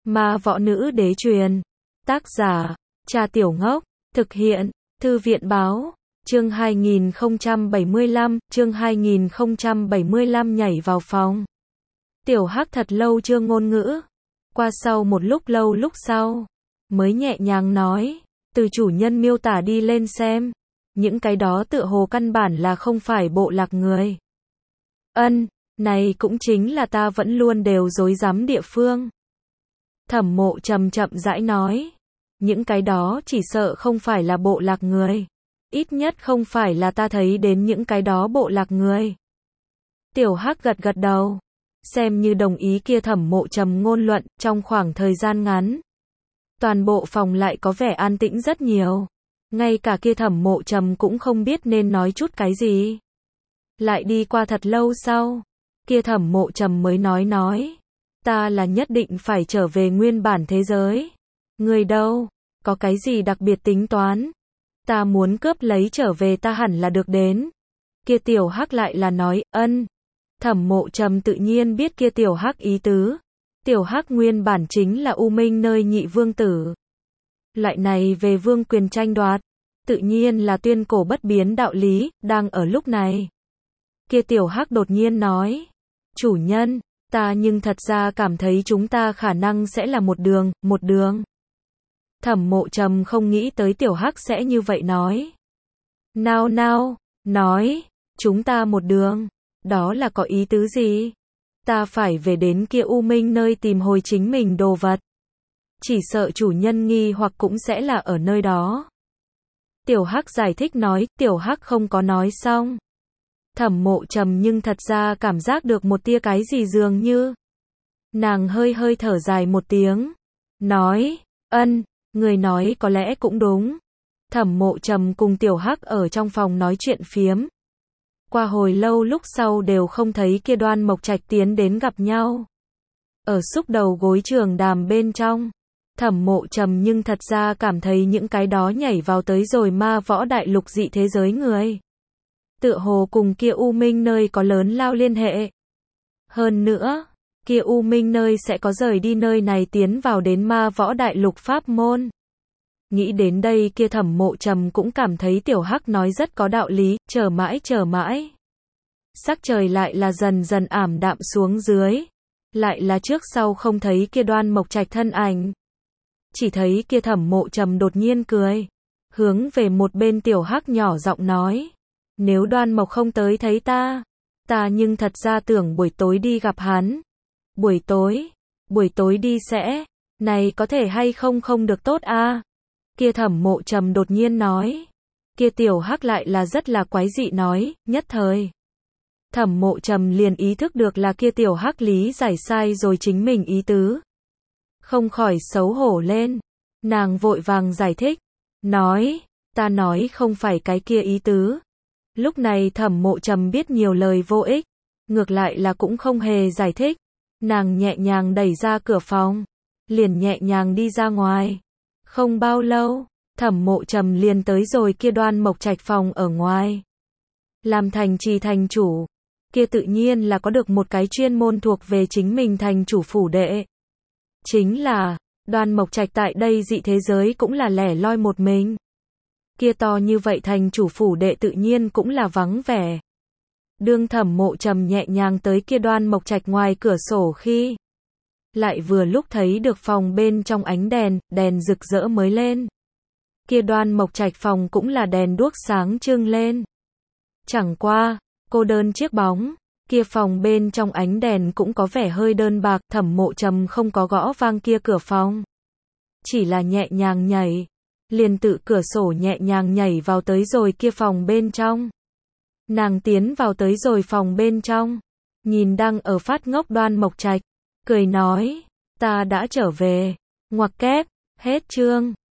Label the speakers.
Speaker 1: Ma võ nữ đế truyền. Tác giả, Trà Tiểu Ngốc. Thực hiện, Thư viện báo. Chương 2075, chương 2075 nhảy vào phòng. Tiểu Hắc thật lâu chưa ngôn ngữ. Qua sau một lúc lâu lúc sau, mới nhẹ nhàng nói, từ chủ nhân miêu tả đi lên xem. Những cái đó tựa hồ căn bản là không phải bộ lạc người. Này cũng chính là ta vẫn luôn đều rối rắm địa phương. Thẩm Mộ chậm rãi nói, những cái đó chỉ sợ không phải là bộ lạc người. Ít nhất không phải là ta thấy đến những cái đó bộ lạc người. Tiểu Hắc gật đầu, xem như đồng ý kia Thẩm Mộ trầm ngôn luận. Trong khoảng thời gian ngắn, toàn bộ phòng lại có vẻ an tĩnh rất nhiều. Ngay cả kia Thẩm Mộ trầm cũng không biết nên nói chút cái gì. Lại đi qua thật lâu sau, kia Thẩm Mộ trầm mới nói, ta là nhất định phải trở về nguyên bản thế giới. Người đâu, có cái gì đặc biệt tính toán? Ta muốn cướp lấy trở về ta hẳn là được đến. Kia Tiểu Hắc lại là nói, Thẩm Mộ trầm tự nhiên biết kia Tiểu Hắc ý tứ. Tiểu Hắc nguyên bản chính là U Minh nơi nhị vương tử. Loại này về vương quyền tranh đoạt, tự nhiên là tuyên cổ bất biến đạo lý. Đang ở lúc này, kia Tiểu Hắc đột nhiên nói, chủ nhân, ta nhưng thật ra cảm thấy chúng ta khả năng sẽ là một đường. Thẩm Mộ trầm không nghĩ tới Tiểu Hắc sẽ như vậy nói. Nào, nói, chúng ta một đường, đó là có ý tứ gì? Ta phải về đến kia U Minh nơi tìm hồi chính mình đồ vật. Chỉ sợ chủ nhân nghi hoặc cũng sẽ là ở nơi đó. Tiểu Hắc giải thích nói. Tiểu Hắc không có nói xong, Thẩm Mộ trầm nhưng thật ra cảm giác được một tia cái gì dường như. Nàng hơi thở dài một tiếng, nói, người nói có lẽ cũng đúng. Thẩm Mộ trầm cùng Tiểu Hắc ở trong phòng nói chuyện phiếm. Qua hồi lâu lúc sau đều không thấy kia Đoan Mộc Trạch tiến đến gặp nhau. Ở xúc đầu gối trường đàm bên trong, Thẩm Mộ trầm nhưng thật ra cảm thấy những cái đó nhảy vào tới rồi ma võ đại lục dị thế giới người. Tựa hồ cùng kia U Minh nơi có lớn lao liên hệ. Hơn nữa, kia U Minh nơi sẽ có rời đi nơi này tiến vào đến ma võ đại lục pháp môn. Nghĩ đến đây kia Thẩm Mộ trầm cũng cảm thấy Tiểu Hắc nói rất có đạo lý. Chờ mãi. Sắc trời lại là dần ảm đạm xuống dưới. Lại là trước sau không thấy kia Đoan Mộc Trạch thân ảnh. Chỉ thấy kia Thẩm Mộ trầm đột nhiên cười, hướng về một bên Tiểu Hắc nhỏ giọng nói, nếu Đoan Mộc không tới thấy ta nhưng thật ra tưởng buổi tối đi gặp hắn. Buổi tối đi sẽ, này có thể hay không được tốt a? Kia Thẩm Mộ trầm đột nhiên nói. Kia Tiểu Hắc lại là rất là quái dị nói. Nhất thời, Thẩm Mộ trầm liền ý thức được là kia Tiểu Hắc lý giải sai rồi chính mình ý tứ. Không khỏi xấu hổ lên. Nàng vội vàng giải thích, nói, ta nói không phải cái kia ý tứ. Lúc này Thẩm Mộ trầm biết nhiều lời vô ích, ngược lại là cũng không hề giải thích. Nàng nhẹ nhàng đẩy ra cửa phòng, liền nhẹ nhàng đi ra ngoài. Không bao lâu, Thẩm Mộ trầm liền tới rồi kia Đoan Mộc Trạch phòng ở ngoài. Làm thành trì thành chủ, kia tự nhiên là có được một cái chuyên môn thuộc về chính mình thành chủ phủ đệ. Chính là, Đoan Mộc Trạch tại đây dị thế giới cũng là lẻ loi một mình. Kia to như vậy thành chủ phủ đệ tự nhiên cũng là vắng vẻ. Đương Thẩm Mộ trầm nhẹ nhàng tới kia Đoan Mộc Trạch ngoài cửa sổ khi, lại vừa lúc thấy được phòng bên trong ánh đèn rực rỡ mới lên. Kia Đoan Mộc Trạch phòng cũng là đèn đuốc sáng trưng lên. Chẳng qua, cô đơn chiếc bóng, kia phòng bên trong ánh đèn cũng có vẻ hơi đơn bạc. Thẩm Mộ trầm không có gõ vang kia cửa phòng, chỉ là nhẹ nhàng nhảy, liền tự cửa sổ nhẹ nhàng nhảy vào tới rồi kia phòng bên trong. Nàng tiến vào tới rồi phòng bên trong, nhìn đang ở phát ngốc Đoan Mộc Trạch, cười nói, ta đã trở về. Ngoặc kép, hết chương.